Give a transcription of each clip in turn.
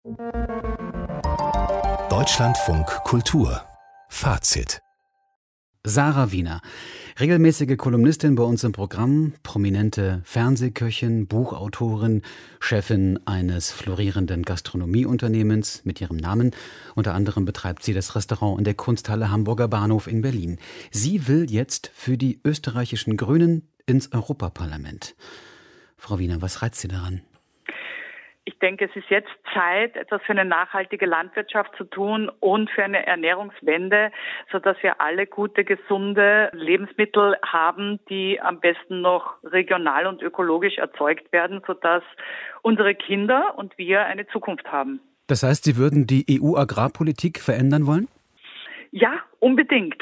Deutschlandfunk Kultur Fazit. Sarah Wiener, regelmäßige Kolumnistin bei uns im Programm, prominente Fernsehköchin, Buchautorin, Chefin eines florierenden Gastronomieunternehmens mit ihrem Namen. Unter anderem betreibt sie das Restaurant in der Kunsthalle Hamburger Bahnhof in Berlin. Sie will jetzt für die österreichischen Grünen ins Europaparlament. Frau Wiener, was reizt Sie daran? Ich denke, es ist jetzt Zeit, etwas für eine nachhaltige Landwirtschaft zu tun und für eine Ernährungswende, sodass wir alle gute, gesunde Lebensmittel haben, die am besten noch regional und ökologisch erzeugt werden, sodass unsere Kinder und wir eine Zukunft haben. Das heißt, Sie würden die EU-Agrarpolitik verändern wollen? Ja, unbedingt.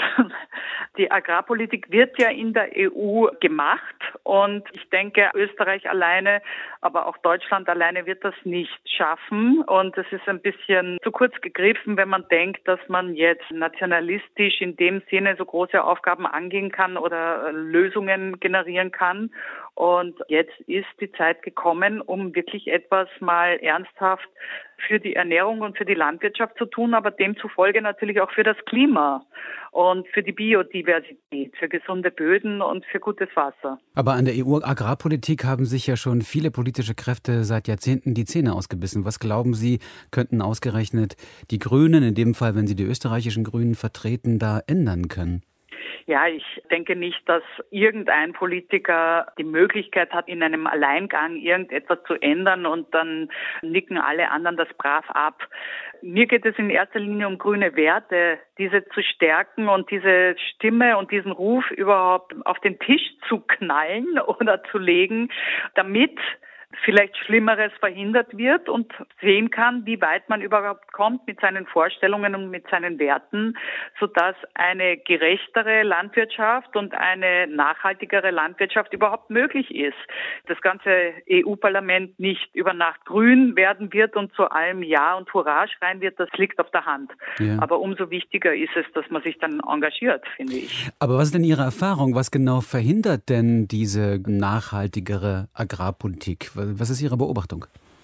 Die Agrarpolitik wird ja in der EU gemacht und ich denke, Österreich alleine, aber auch Deutschland alleine wird das nicht schaffen und es ist ein bisschen zu kurz gegriffen, wenn man denkt, dass man jetzt nationalistisch in dem Sinne so große Aufgaben angehen kann oder Lösungen generieren kann. Und jetzt ist die Zeit gekommen, um wirklich etwas mal ernsthaft für die Ernährung und für die Landwirtschaft zu tun, aber demzufolge natürlich auch für das Klima und für die Biodiversität, für gesunde Böden und für gutes Wasser. Aber an der EU-Agrarpolitik haben sich ja schon viele politische Kräfte seit Jahrzehnten die Zähne ausgebissen. Was glauben Sie, könnten ausgerechnet die Grünen, in dem Fall, wenn Sie die österreichischen Grünen vertreten, da ändern können? Ja, ich denke nicht, dass irgendein Politiker die Möglichkeit hat, in einem Alleingang irgendetwas zu ändern und dann nicken alle anderen das brav ab. Mir geht es in erster Linie um grüne Werte, diese zu stärken und diese Stimme und diesen Ruf überhaupt auf den Tisch zu knallen oder zu legen, damit vielleicht Schlimmeres verhindert wird und sehen kann, wie weit man überhaupt kommt mit seinen Vorstellungen und mit seinen Werten, sodass eine gerechtere Landwirtschaft und eine nachhaltigere Landwirtschaft überhaupt möglich ist. Das ganze EU-Parlament nicht über Nacht grün werden wird und zu allem Ja und Hurra schreien wird, das liegt auf der Hand. Ja. Aber umso wichtiger ist es, dass man sich dann engagiert, finde ich. Aber was ist denn Ihre Erfahrung? Was genau verhindert denn diese nachhaltigere Agrarpolitik? Was ist Ihre Beobachtung?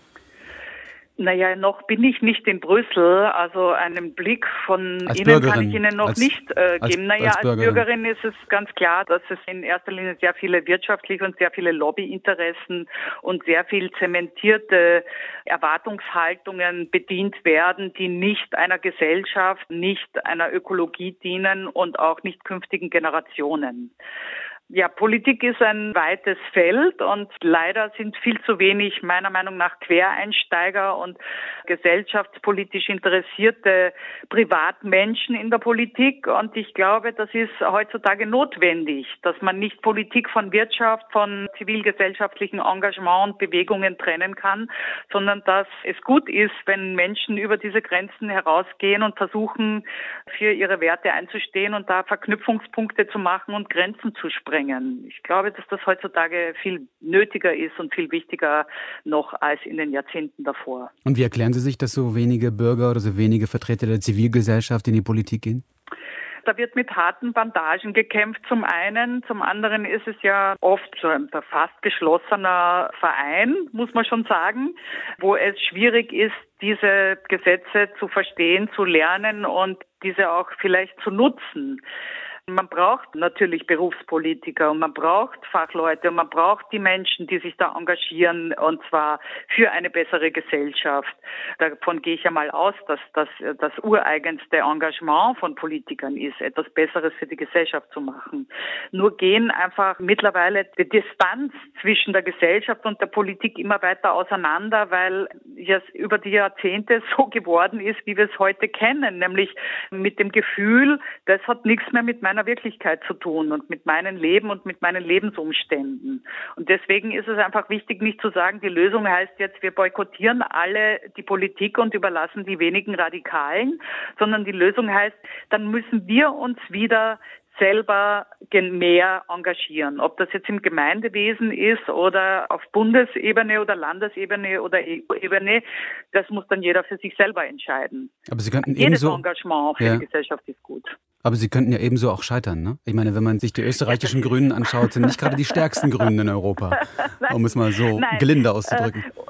Naja, noch bin ich nicht in Brüssel, also einen Blick von Ihnen kann ich Ihnen noch nicht geben. Naja, als Bürgerin ist es ganz klar, dass es in erster Linie sehr viele wirtschaftliche und sehr viele Lobbyinteressen und sehr viel zementierte Erwartungshaltungen bedient werden, die nicht einer Gesellschaft, nicht einer Ökologie dienen und auch nicht künftigen Generationen. Ja, Politik ist ein weites Feld und leider sind viel zu wenig, meiner Meinung nach, Quereinsteiger und gesellschaftspolitisch interessierte Privatmenschen in der Politik. Und ich glaube, das ist heutzutage notwendig, dass man nicht Politik von Wirtschaft, von zivilgesellschaftlichen Engagement und Bewegungen trennen kann, sondern dass es gut ist, wenn Menschen über diese Grenzen herausgehen und versuchen, für ihre Werte einzustehen und da Verknüpfungspunkte zu machen und Grenzen zu sprengen. Ich glaube, dass das heutzutage viel nötiger ist und viel wichtiger noch als in den Jahrzehnten davor. Und wie erklären Sie sich, dass so wenige Bürger oder so wenige Vertreter der Zivilgesellschaft in die Politik gehen? Da wird mit harten Bandagen gekämpft zum einen. Zum anderen ist es ja oft so ein fast geschlossener Verein, muss man schon sagen, wo es schwierig ist, diese Gesetze zu verstehen, zu lernen und diese auch vielleicht zu nutzen. Man braucht natürlich Berufspolitiker und man braucht Fachleute und man braucht die Menschen, die sich da engagieren und zwar für eine bessere Gesellschaft. Davon gehe ich ja mal aus, dass das ureigenste Engagement von Politikern ist, etwas Besseres für die Gesellschaft zu machen. Nur gehen einfach mittlerweile die Distanz zwischen der Gesellschaft und der Politik immer weiter auseinander, weil es über die Jahrzehnte so geworden ist, wie wir es heute kennen, nämlich mit dem Gefühl, das hat nichts mehr mit meiner Wirklichkeit zu tun und mit meinem Leben und mit meinen Lebensumständen. Und deswegen ist es einfach wichtig, nicht zu sagen, die Lösung heißt jetzt, wir boykottieren alle die Politik und überlassen die wenigen Radikalen, sondern die Lösung heißt, dann müssen wir uns wieder selber mehr engagieren. Ob das jetzt im Gemeindewesen ist oder auf Bundesebene oder Landesebene oder EU-Ebene, das muss dann jeder für sich selber entscheiden. Aber Sie könnten jedes Engagement für die Gesellschaft ist gut. Aber Sie könnten ja ebenso auch scheitern, ne? Ich meine, wenn man sich die österreichischen Grünen anschaut, sind nicht gerade die stärksten Grünen in Europa, um es mal so gelinde auszudrücken.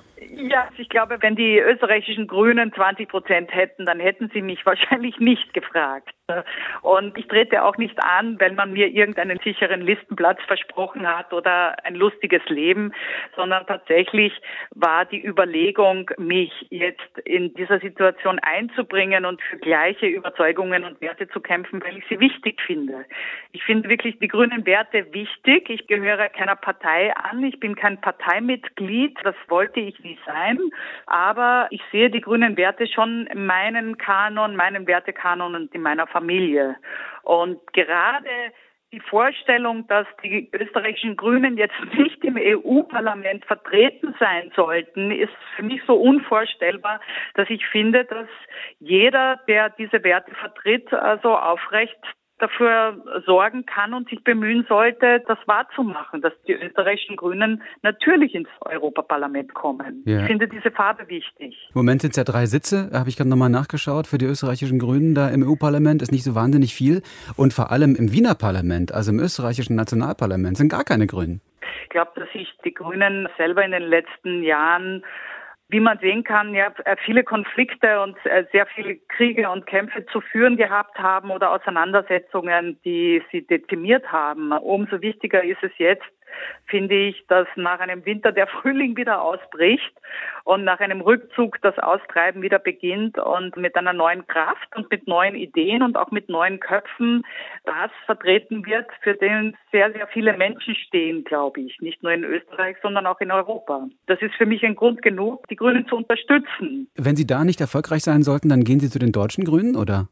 Ja, ich glaube, wenn die österreichischen Grünen 20% hätten, dann hätten sie mich wahrscheinlich nicht gefragt. Und ich trete auch nicht an, wenn man mir irgendeinen sicheren Listenplatz versprochen hat oder ein lustiges Leben, sondern tatsächlich war die Überlegung, mich jetzt in dieser Situation einzubringen und für gleiche Überzeugungen und Werte zu kämpfen, weil ich sie wichtig finde. Ich finde wirklich die grünen Werte wichtig. Ich gehöre keiner Partei an. Ich bin kein Parteimitglied. Das wollte ich nie sein. Aber ich sehe die grünen Werte schon in meinen Kanon, meinen Wertekanon und in meiner Familie. Und gerade die Vorstellung, dass die österreichischen Grünen jetzt nicht im EU-Parlament vertreten sein sollten, ist für mich so unvorstellbar, dass ich finde, dass jeder, der diese Werte vertritt, also aufrecht dafür sorgen kann und sich bemühen sollte, das wahrzumachen, dass die österreichischen Grünen natürlich ins Europaparlament kommen. Ja. Ich finde diese Farbe wichtig. Im Moment sind es ja 3 Sitze, habe ich gerade nochmal nachgeschaut, für die österreichischen Grünen da im EU-Parlament ist nicht so wahnsinnig viel. Und vor allem im Wiener Parlament, also im österreichischen Nationalparlament, sind gar keine Grünen. Ich glaube, dass sich die Grünen selber in den letzten Jahren, wie man sehen kann, ja, viele Konflikte und sehr viele Kriege und Kämpfe zu führen gehabt haben oder Auseinandersetzungen, die sie dezimiert haben. Umso wichtiger ist es jetzt, finde ich, dass nach einem Winter der Frühling wieder ausbricht und nach einem Rückzug das Austreiben wieder beginnt und mit einer neuen Kraft und mit neuen Ideen und auch mit neuen Köpfen das vertreten wird, für den sehr, sehr viele Menschen stehen, glaube ich. Nicht nur in Österreich, sondern auch in Europa. Das ist für mich ein Grund genug, die Grünen zu unterstützen. Wenn Sie da nicht erfolgreich sein sollten, dann gehen Sie zu den deutschen Grünen, oder?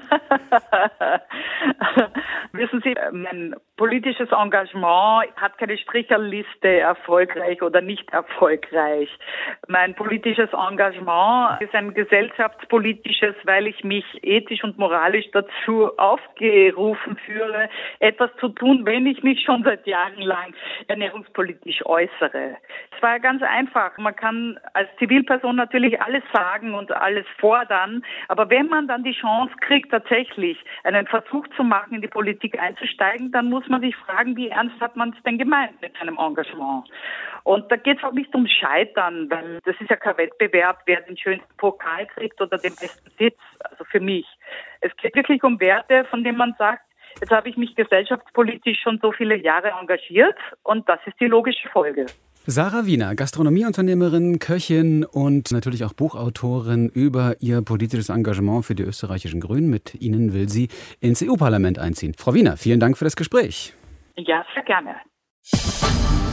Wissen Sie, mein politisches Engagement hat keine Stricherliste, erfolgreich oder nicht erfolgreich. Mein politisches Engagement ist ein gesellschaftspolitisches, weil ich mich ethisch und moralisch dazu aufgerufen fühle, etwas zu tun, wenn ich mich schon seit Jahren lang ernährungspolitisch äußere. Es war ganz einfach. Man kann als Zivilperson natürlich alles sagen und alles fordern, aber wenn man dann die Chance kriegt, tatsächlich einen Versuch zu machen, in die Politik einzusteigen, dann muss man sich fragen, wie ernst hat man es denn gemeint mit seinem Engagement? Und da geht es auch nicht ums Scheitern, weil das ist ja kein Wettbewerb, wer den schönsten Pokal kriegt oder den besten Sitz, also für mich. Es geht wirklich um Werte, von denen man sagt, jetzt habe ich mich gesellschaftspolitisch schon so viele Jahre engagiert und das ist die logische Folge. Sarah Wiener, Gastronomieunternehmerin, Köchin und natürlich auch Buchautorin über ihr politisches Engagement für die österreichischen Grünen. Mit Ihnen will sie ins EU-Parlament einziehen. Frau Wiener, vielen Dank für das Gespräch. Ja, sehr gerne.